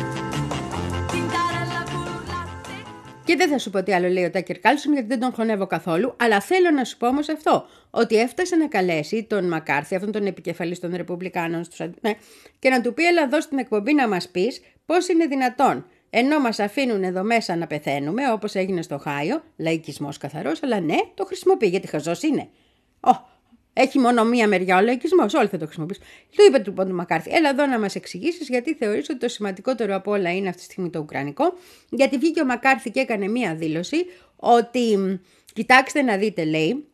tintarella curlate. Και δεν θα σου πω τι άλλο λέει ο Τάκερ Κάρλσον, γιατί δεν τον χωνεύω καθόλου, αλλά θέλω να σου πω όμως αυτό, ότι έφτασε να καλέσει τον Μακάρθι, αυτόν τον επικεφαλής των Ρεπουμπλικάνων, στους, ναι, και να του πει, έλα εδώ στην εκπομπή να μας πεις πώς είναι δυνατόν, ενώ μας αφήνουν εδώ μέσα να πεθαίνουμε, όπως έγινε στο Οχάιο, λαϊκισμός καθαρός, αλλά ναι, το χρησιμοποιεί, γιατί χαζός είναι. Ω, έχει μόνο μία μεριά ο λαϊκισμός, όλοι θα το χρησιμοποιήσουν. Του είπε λοιπόν του Μακάρθι, έλα εδώ να μας εξηγήσεις γιατί θεωρείς ότι το σημαντικότερο από όλα είναι αυτή τη στιγμή το ουκρανικό, γιατί βγήκε ο Μακάρθι και έκανε μία δήλωση ότι, κοιτάξτε να δείτε, λέει,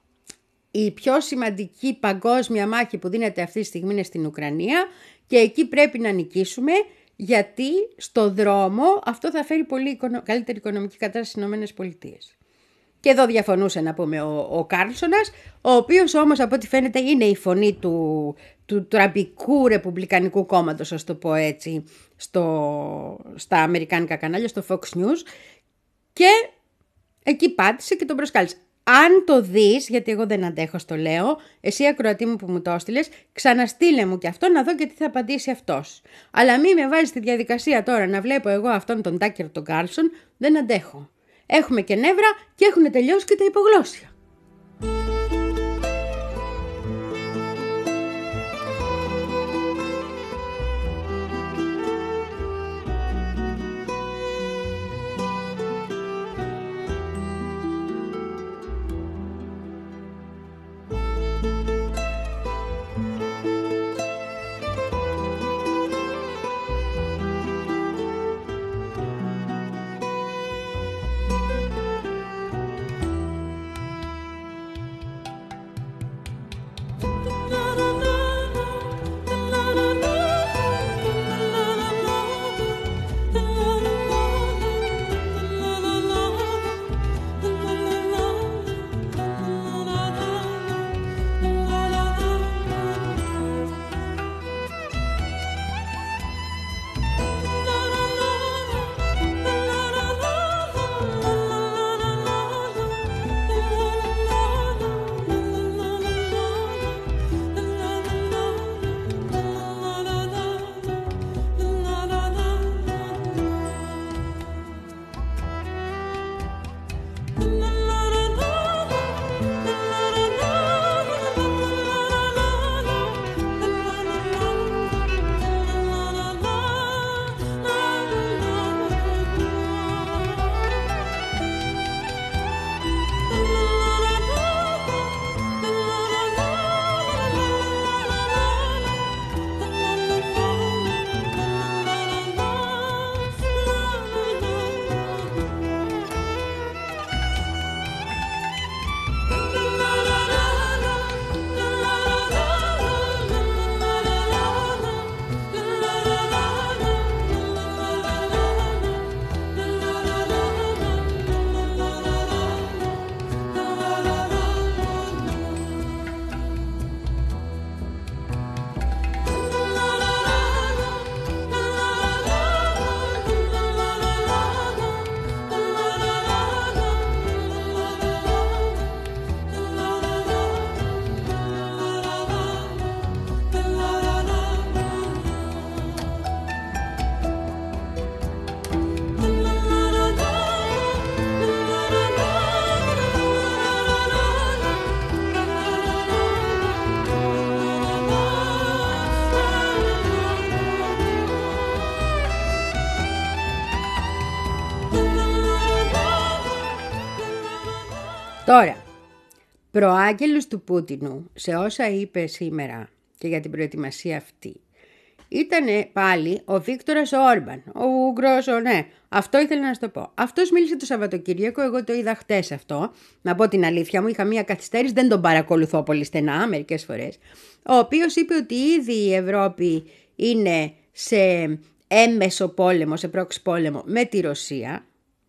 η πιο σημαντική παγκόσμια μάχη που δίνεται αυτή τη στιγμή είναι στην Ουκρανία και εκεί πρέπει να νικήσουμε, γιατί στο δρόμο αυτό θα φέρει πολύ καλύτερη οικονομική κατάσταση στις ΗΠΑ. Και εδώ διαφωνούσε να πούμε ο, ο Κάρλσονας, ο οποίος όμως από ό,τι φαίνεται είναι η φωνή του, του τραμπικού ρεπουμπλικανικού κόμματος, ας το πω έτσι, στο, στα αμερικάνικα κανάλια, στο Fox News, και εκεί πάτησε και τον προσκάλεσε. αν το δεις, γιατί εγώ δεν αντέχω στο λέω, εσύ ακροατή μου που μου το έστειλες, ξαναστείλε μου και αυτό να δω και τι θα απαντήσει αυτός. Αλλά μη με βάζεις στη διαδικασία τώρα να βλέπω εγώ αυτόν τον Τάκερ τον Κάρλσον, δεν αντέχω. Έχουμε και νεύρα και έχουν τελειώσει και τα υπογλώσσια. Τώρα, προάγγελος του Πούτινου σε όσα είπε σήμερα και για την προετοιμασία αυτή ήταν πάλι ο Βίκτορας Όρμπαν, ο Ούγγρος, ο, ναι, αυτό ήθελα να σου το πω. Αυτός μίλησε το Σαββατοκύριακο, εγώ το είδα χτες αυτό, να πω την αλήθεια μου, είχα μία καθυστέρηση, δεν τον παρακολουθώ πολύ στενά μερικές φορές, ο οποίος είπε ότι ήδη η Ευρώπη είναι σε έμμεσο πόλεμο, σε πρόξι πόλεμο με τη Ρωσία,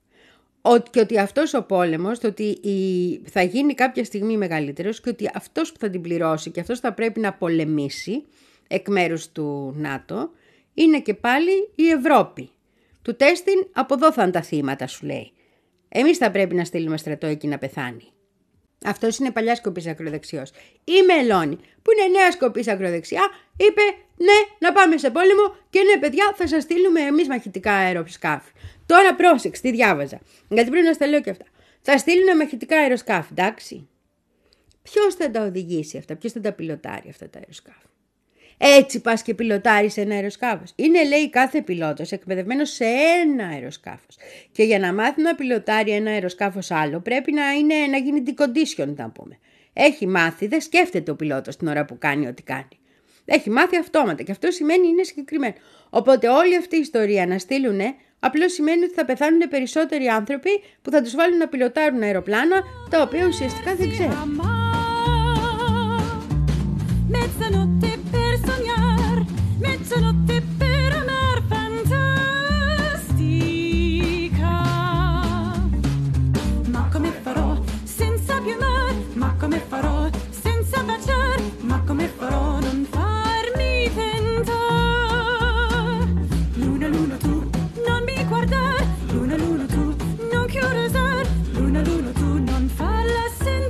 και ότι αυτός ο πόλεμος, το ότι θα γίνει κάποια στιγμή μεγαλύτερος και ότι αυτός που θα την πληρώσει και αυτός θα πρέπει να πολεμήσει εκ μέρους του ΝΑΤΟ είναι και πάλι η Ευρώπη. Του τέστην από εδώ θα είναι τα θύματα, σου λέει. Εμείς θα πρέπει να στείλουμε στρατό εκεί να πεθάνει. Αυτός είναι παλιά σκοπής ακροδεξιός. Η Μελώνη, που είναι νέα σκοπής ακροδεξιά, είπε ναι, να πάμε σε πόλεμο και ναι, παιδιά, θα σας στείλουμε εμείς μαχητικά αεροσκάφη. Τώρα πρόσεξε, τι διάβαζα. Γιατί πρέπει να στα λέω και αυτά. Θα στείλουν μαχητικά αεροσκάφη, εντάξει. Ποιος θα τα οδηγήσει αυτά, ποιος θα τα πιλοτάρει αυτά τα αεροσκάφη. Έτσι πας και πιλοτάρεις ένα αεροσκάφος. Είναι, λέει, κάθε πιλότος εκπαιδευμένος σε ένα αεροσκάφος. Και για να μάθει να πιλοτάρει ένα αεροσκάφος άλλο, πρέπει να, είναι, να γίνει decondition, να πούμε. Έχει μάθει, δεν σκέφτεται ο πιλότος την ώρα που κάνει ό,τι κάνει. Έχει μάθει αυτόματα και αυτό σημαίνει είναι συγκεκριμένο. Οπότε όλη αυτή η ιστορία να στείλουν, απλώς σημαίνει ότι θα πεθάνουν περισσότεροι άνθρωποι που θα τους βάλουν να πιλοτάρουν αεροπλάνα, τα οποία ουσιαστικά δεν ξέρουν. Mezzanotte per amar fantastica. Ma come farò senza più amar? Ma come farò senza baciar? Ma come farò non farmi tentar? Luna, luna tu, non mi guardar. Luna, luna tu, non chiudere. Luna, luna tu, non farla senza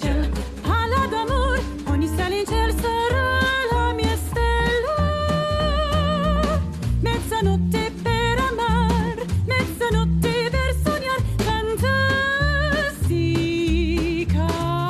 ciel, parla d'amor, ogni stella in ciel sarà la mia stella. Mezzanotte per amar, mezzanotte per sognar, fantastica.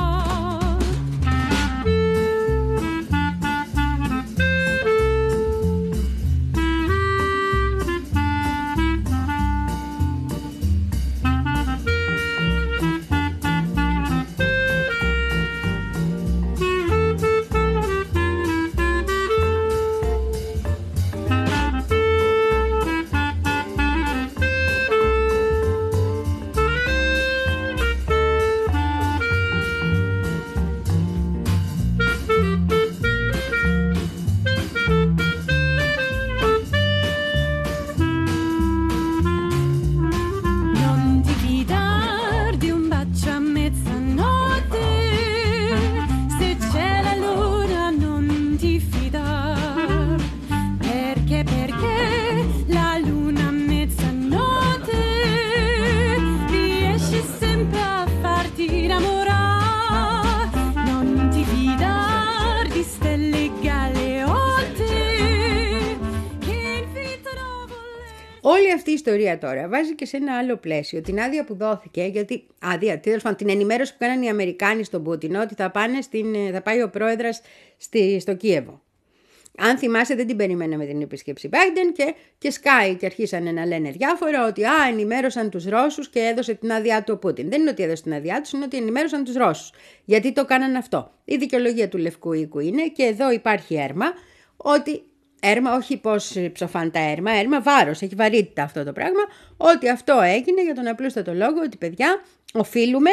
Non ti fidar di un bacio a mezzanotte, se c'è la luna non ti fidar, perché perché la luna a mezzanotte riesce sempre a farti innamorare. Non ti fidar di stelle galeotte che invitano a volare. Όλη αυτή η ιστορία τώρα βάζει και σε ένα άλλο πλαίσιο την άδεια που δόθηκε, γιατί άδεια, τέλος πάντων, την ενημέρωση που κάνανε οι Αμερικάνοι στον Πούτιν ότι θα, πάνε στην, θα πάει ο πρόεδρας στη, στο Κίεβο. Αν θυμάσαι, δεν την περιμέναμε την επίσκεψη Biden και, και σκάει και αρχίσανε να λένε διάφορα ότι α, ενημέρωσαν τους Ρώσους και έδωσε την άδειά του ο Πούτιν. Δεν είναι ότι έδωσε την άδειά τους, είναι ότι ενημέρωσαν τους Ρώσους. Γιατί το κάνανε αυτό. Η δικαιολογία του Λευκού Οίκου είναι, και εδώ υπάρχει έρμα, ότι έρμα, όχι πώς ψοφάνε τα έρμα, έρμα βάρος, έχει βαρύτητα αυτό το πράγμα, ότι αυτό έγινε για τον απλούστατο λόγο ότι παιδιά οφείλουμε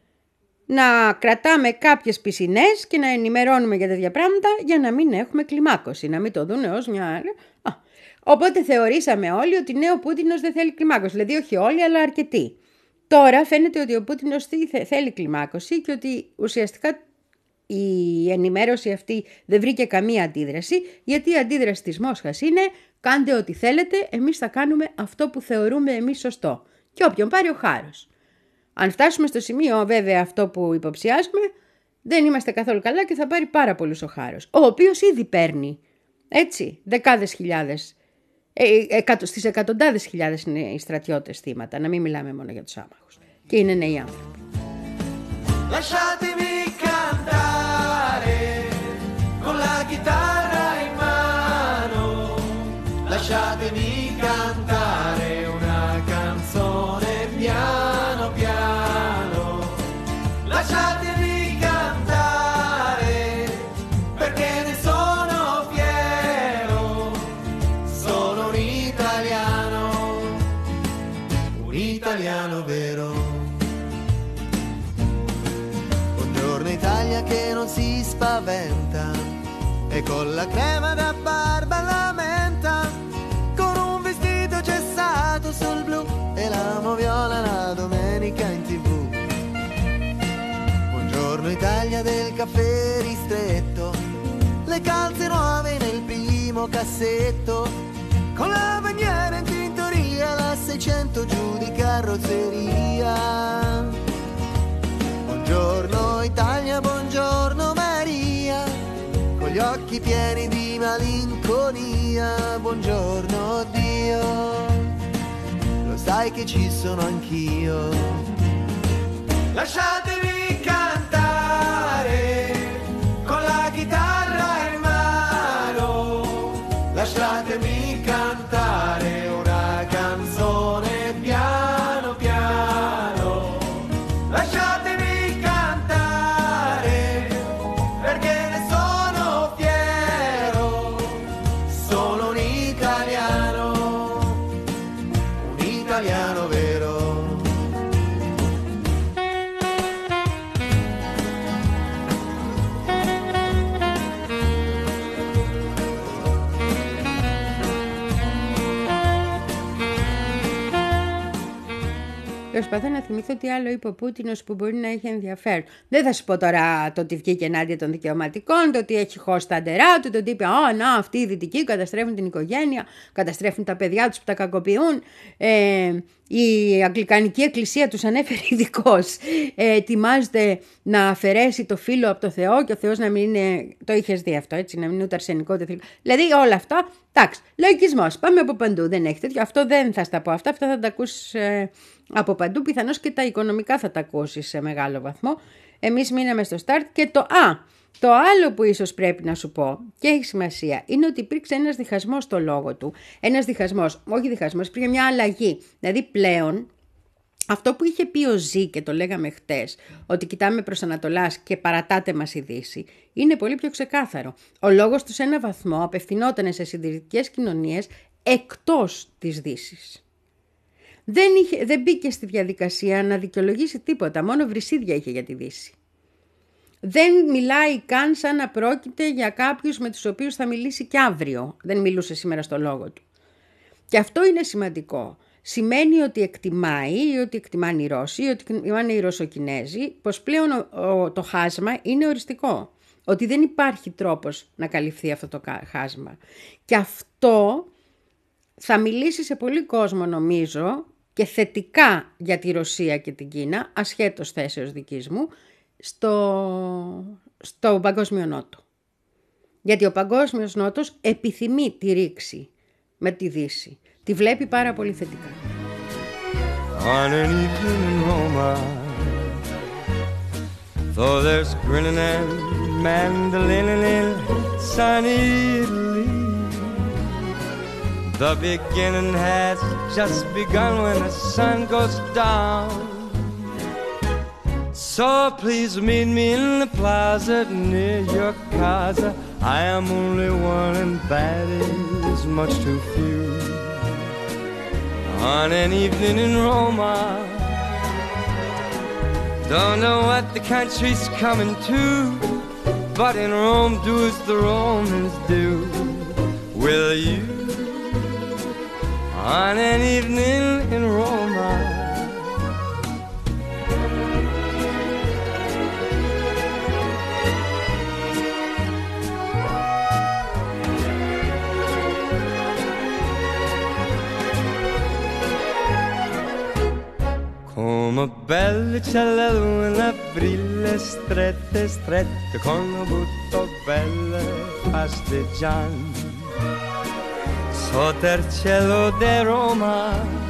να κρατάμε κάποιες πισινές και να ενημερώνουμε για τέτοια πράγματα για να μην έχουμε κλιμάκωση, να μην το δούνε ως μια... Α, οπότε θεωρήσαμε όλοι ότι ναι, ο Πούτινος δεν θέλει κλιμάκωση, δηλαδή όχι όλοι αλλά αρκετοί. Τώρα φαίνεται ότι ο Πούτινος θέλει κλιμάκωση και ότι ουσιαστικά η ενημέρωση αυτή δεν βρήκε καμία αντίδραση, γιατί η αντίδραση της Μόσχας είναι κάντε ό,τι θέλετε, εμείς θα κάνουμε αυτό που θεωρούμε εμείς σωστό και όποιον πάρει ο χάρος. Αν φτάσουμε στο σημείο βέβαια αυτό που υποψιάζουμε, δεν είμαστε καθόλου καλά και θα πάρει πάρα πολλούς ο χάρος, ο οποίος ήδη παίρνει, έτσι, δεκάδες χιλιάδες, ε, εκατο, στις εκατοντάδες χιλιάδες είναι οι στρατιώτες θύματα, να μην μιλάμε μόνο για τους άμαχους, και είναι νέοι άνθρωποι. Lasciatemi cantare con la chitarra in mano, lasciatemi cantare una canzone piano piano, lasciatemi cantare perché ne sono fiero, sono un italiano, un italiano vero. Italia che non si spaventa e con la crema da barba lamenta, con un vestito gessato sul blu e l'amo viola la domenica in tv. Buongiorno Italia del caffè ristretto, le calze nuove nel primo cassetto, con la bandiera in tintoria, la seicento giù di carrozzeria. Buongiorno Italia, buongiorno Maria, con gli occhi pieni di malinconia. Buongiorno Dio, lo sai che ci sono anch'io. Lasciatemi cantare con la chitarra in mano, lasciatemi cantare una canzone piano piano, lasciatemi italiano vero. Προσπαθώ να θυμηθώ τι άλλο είπε ο Πούτινος που μπορεί να έχει ενδιαφέρον. Δεν θα σου πω τώρα το ότι βγήκε ενάντια των δικαιωματικών, το ότι έχει χώσει τα αντερά του, το ότι είπε «Α, να, αυτοί οι δυτικοί καταστρέφουν την οικογένεια, καταστρέφουν τα παιδιά τους που τα κακοποιούν». Ε, η Αγγλικανική Εκκλησία τους ανέφερε ειδικώς. Ε, ετοιμάζεται να αφαιρέσει το φύλλο από το Θεό και ο Θεός να μην είναι. Το είχες δει αυτό, έτσι, να μην είναι ούτε αρσενικό. Δηλαδή όλα αυτά. Εντάξει, λαϊκισμός. Πάμε από παντού. Δεν έχει τέτοιο. Αυτό δεν θα στα πω. Αυτά, αυτά θα τα ακούσεις ε, από παντού. Πιθανώς και τα οικονομικά θα τα ακούσεις σε μεγάλο βαθμό. Εμείς μείναμε στο start και το Α. Το άλλο που ίσως πρέπει να σου πω και έχει σημασία είναι ότι υπήρξε ένας διχασμός στο λόγο του. Ένας διχασμός, όχι διχασμός, υπήρχε μια αλλαγή. Δηλαδή πλέον αυτό που είχε πει ο Ζή και το λέγαμε χτες, ότι κοιτάμε προς Ανατολάς και παρατάτε μας η Δύση, είναι πολύ πιο ξεκάθαρο. Ο λόγος του σε ένα βαθμό απευθυνόταν σε συντηρητικές κοινωνίες εκτός της Δύσης. Δεν, είχε, δεν μπήκε στη διαδικασία να δικαιολογήσει τίποτα, μόνο βρυσίδια είχε για τη Δύση. Δεν μιλάει καν σαν να πρόκειται για κάποιους με τους οποίους θα μιλήσει και αύριο. Δεν μιλούσε σήμερα στο λόγο του. Και αυτό είναι σημαντικό. Σημαίνει ότι εκτιμάει ή ότι εκτιμάνε οι Ρώσοι ή ότι εκτιμάνε οι Ρωσοκινέζοι, πως πλέον ο, ο, το χάσμα είναι οριστικό. Ότι δεν υπάρχει τρόπος να καλυφθεί αυτό το χάσμα. Και αυτό θα μιλήσει σε πολύ κόσμο, νομίζω, και θετικά για τη Ρωσία και την Κίνα, ασχέτως θέσεως δικής μου, στο, στο Παγκόσμιο Νότο. Γιατί ο Παγκόσμιος Νότος επιθυμεί τη ρήξη με τη Δύση. Τη βλέπει πάρα πολύ θετικά. On an evening in Roma, though there's grinning and mandolin in sunny Italy, the beginning has just begun when the sun goes down. So please meet me in the plaza near your casa. I am only one and that is much too few. On an evening in Roma, don't know what the country's coming to, but in Rome do as the Romans do. Will you? On an evening in Roma, come belle cialelle in aprile strette strette con un butto belle pasteggianti sotto il cielo di Roma.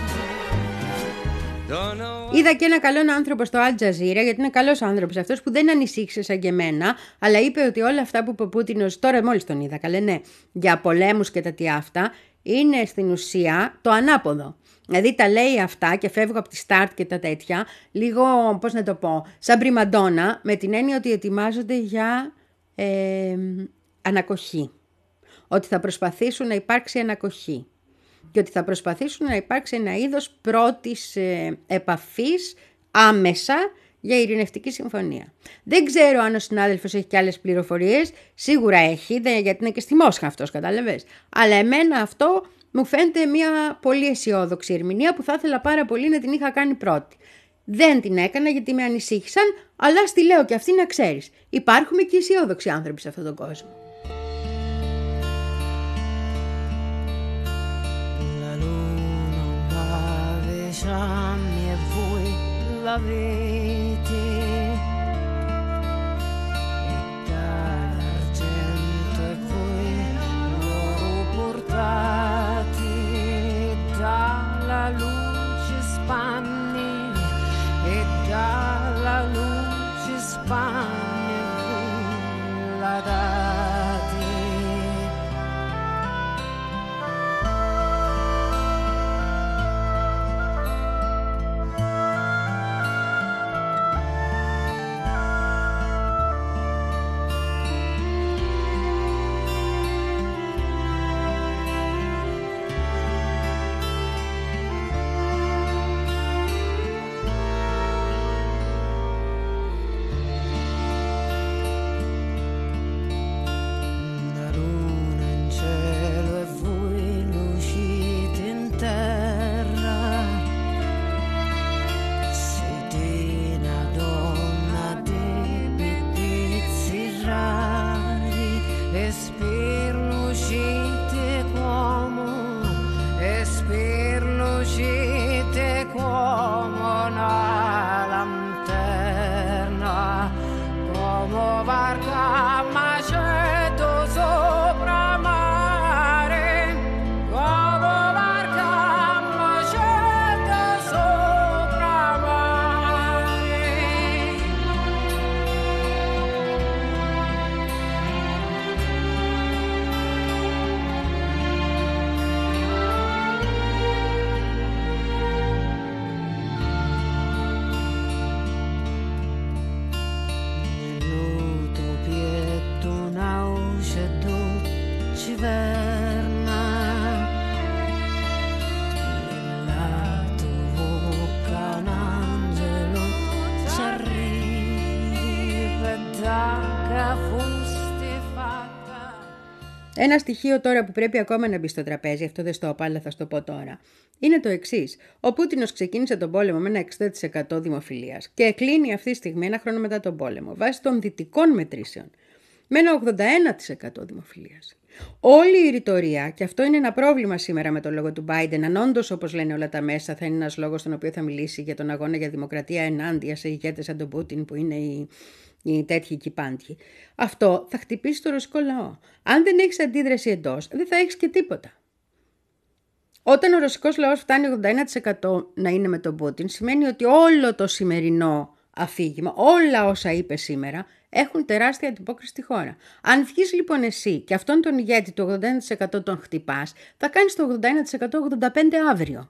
Είδα και ένα καλό άνθρωπο στο Al Jazeera, γιατί είναι καλός άνθρωπος αυτός που δεν ανησύχησε σαν και εμένα, αλλά είπε ότι όλα αυτά που είπε ο Πούτινος, τώρα μόλις τον είδα, καλέ ναι, για πολέμους και τα τι αυτά, είναι στην ουσία το ανάποδο. Δηλαδή τα λέει αυτά και φεύγω από τη start και τα τέτοια, λίγο, πώς να το πω, σαν πριμαντόνα, με την έννοια ότι ετοιμάζονται για ε, ανακοχή. Ότι θα προσπαθήσουν να υπάρξει ανακοχή. Και ότι θα προσπαθήσουν να υπάρξει ένα είδος πρώτης ε, επαφής άμεσα για ειρηνευτική συμφωνία. Δεν ξέρω αν ο συνάδελφος έχει και άλλες πληροφορίες, σίγουρα έχει, δε, γιατί είναι και στη Μόσχα αυτός, κατάλαβες. Αλλά εμένα αυτό μου φαίνεται μια πολύ αισιόδοξη ερμηνεία που θα ήθελα πάρα πολύ να την είχα κάνει πρώτη. Δεν την έκανα γιατί με ανησύχησαν, αλλά στη λέω και αυτή να ξέρεις. Υπάρχουμε και αισιόδοξοι άνθρωποι σε αυτόν τον κόσμο. E voi l'avete e d'argento e voi l'oro portate dalla luce spanne e dalla luce spanne voi la date. Como barca maceto sopra mare, come barca maceto sopra mare. Nell'utopietto nasce dolce verna, lato bocca un angelo ci arriva che foste fatta. Ένα στοιχείο τώρα που πρέπει ακόμα να μπει στο τραπέζι, αυτό δεν στο είπα, αλλά θα στο πω τώρα, είναι το εξής. Ο Πούτινος ξεκίνησε τον πόλεμο με ένα εξήντα τοις εκατό δημοφιλίας και κλείνει αυτή τη στιγμή, ένα χρόνο μετά τον πόλεμο, βάσει των δυτικών μετρήσεων, με ένα ογδόντα ένα τοις εκατό δημοφιλίας. Όλη η ρητορία, και αυτό είναι ένα πρόβλημα σήμερα με το λόγο του Biden, αν όντως, όπως λένε όλα τα μέσα, θα είναι ένας λόγος στον οποίο θα μιλήσει για τον αγώνα για δημοκρατία ενάντια σε ηγέτες σαν τον Πούτιν, που είναι οι, οι τέτοιοι κυπάντιοι. Αυτό θα χτυπήσει το ρωσικό λαό. Αν δεν έχεις αντίδραση εντός, δεν θα έχεις και τίποτα. Όταν ο ρωσικός λαός φτάνει ογδόντα ένα τοις εκατό να είναι με τον Πούτιν, σημαίνει ότι όλο το σημερινό αφήγημα, όλα όσα είπε σήμερα, έχουν τεράστια αντιπόκριση στη χώρα. Αν βγεις λοιπόν εσύ και αυτόν τον ηγέτη του ογδόντα ένα τοις εκατό τον χτυπάς, θα κάνεις το ογδόντα ένα τοις εκατό ογδόντα πέντε τοις εκατό αύριο.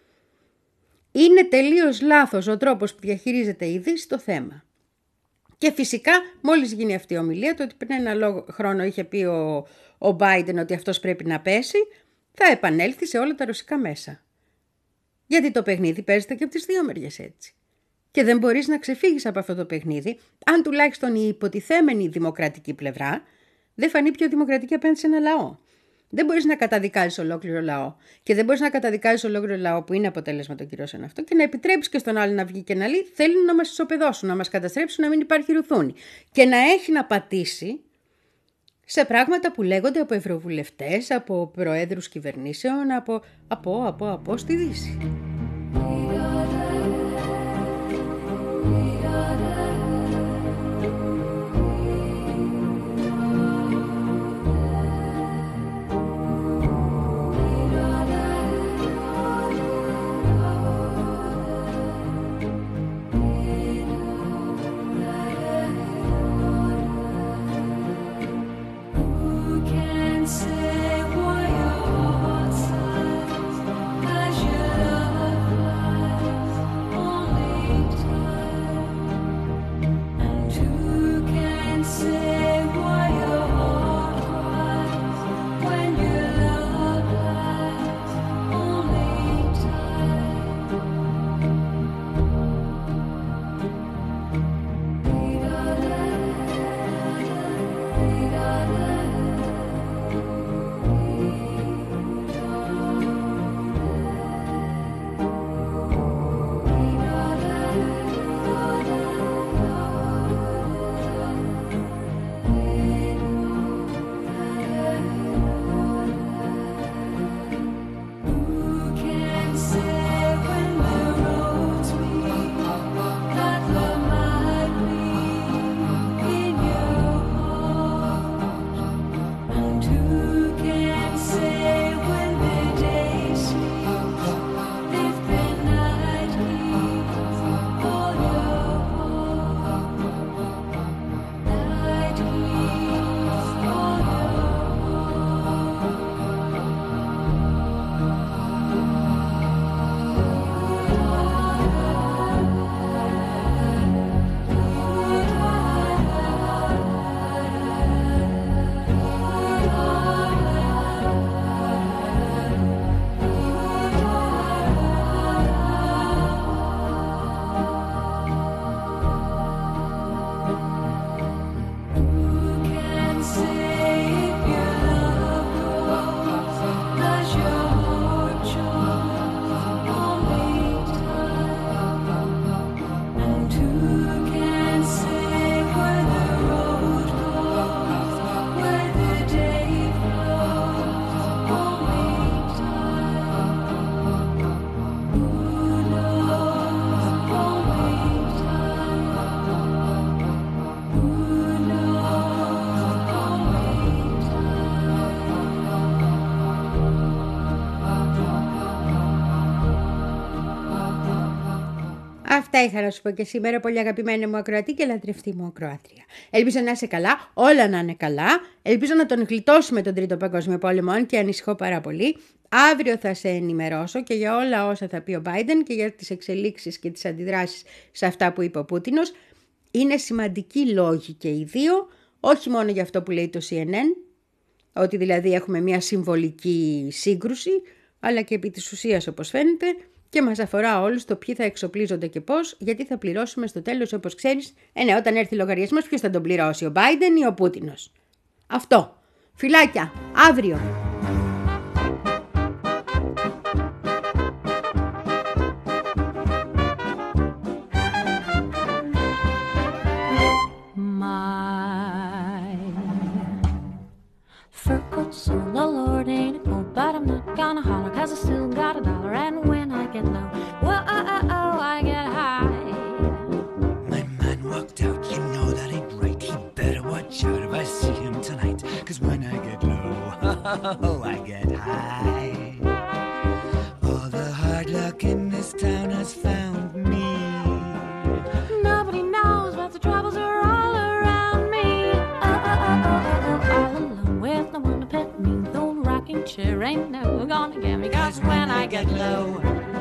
Είναι τελείως λάθος ο τρόπος που διαχειρίζεται η Δύση το θέμα. Και φυσικά, μόλις γίνει αυτή η ομιλία, το ότι πριν ένα λόγο, χρόνο είχε πει ο, ο Biden ότι αυτός πρέπει να πέσει, θα επανέλθει σε όλα τα ρωσικά μέσα. Γιατί το παιχνίδι παίζεται και από τις δύο μεριές έτσι. Και δεν μπορείς να ξεφύγεις από αυτό το παιχνίδι, αν τουλάχιστον η υποτιθέμενη δημοκρατική πλευρά δεν φανεί πιο δημοκρατική απέναντι σε ένα λαό. Δεν μπορείς να καταδικάζεις ολόκληρο λαό και δεν μπορείς να καταδικάζεις ολόκληρο λαό που είναι αποτέλεσμα των κυρώσεων αυτό και να επιτρέψεις και στον άλλο να βγει και να λέει θέλουν να μας ισοπεδώσουν, να μας καταστρέψουν, να μην υπάρχει ρουθούνη και να έχει να πατήσει σε πράγματα που λέγονται από ευρωβουλευτές, από προέδρους κυβερνήσεων, από, από, από, από στη Δύση. Say why your heart sighs as you love. Αυτά είχα να σου πω και σήμερα, πολύ αγαπημένη μου ακροατή και λατρευτή μου ακροάτρια. Ελπίζω να είσαι καλά, όλα να είναι καλά. Ελπίζω να τον γλιτώσουμε τον Τρίτο Παγκόσμιο Πόλεμο, αν και ανησυχώ πάρα πολύ. Αύριο θα σε ενημερώσω και για όλα όσα θα πει ο Biden και για τις εξελίξεις και τις αντιδράσεις σε αυτά που είπε ο Πούτινος. Είναι σημαντικοί λόγοι και οι δύο, όχι μόνο για αυτό που λέει το σι εν εν, ότι δηλαδή έχουμε μια συμβολική σύγκρουση, αλλά και επί της ουσίας όπως φαίνεται, και μας αφορά όλους το ποιοι θα εξοπλίζονται και πώς, γιατί θα πληρώσουμε στο τέλος, όπως ξέρεις. Ε, ναι, όταν έρθει λογαριασμός, ποιος θα τον πληρώσει, ο Biden ή ο Πούτινος? Αυτό. Φιλάκια, αύριο. Fur coat sold, oh Lord, ain't it cold? But I'm not gonna holler, cause I still got a dollar. And when I get low, well, oh, oh, oh, I get high. My man walked out, you know that ain't right. He better watch out if I see him tonight. Cause when I get low, oh, I get high. All the hard luck in this town has found me. Nobody knows what the troubles are all around me. Oh, oh, oh, oh, oh, oh, all alone with no one to pet me. The old rocking chair ain't never gonna get me. Cause when I get low,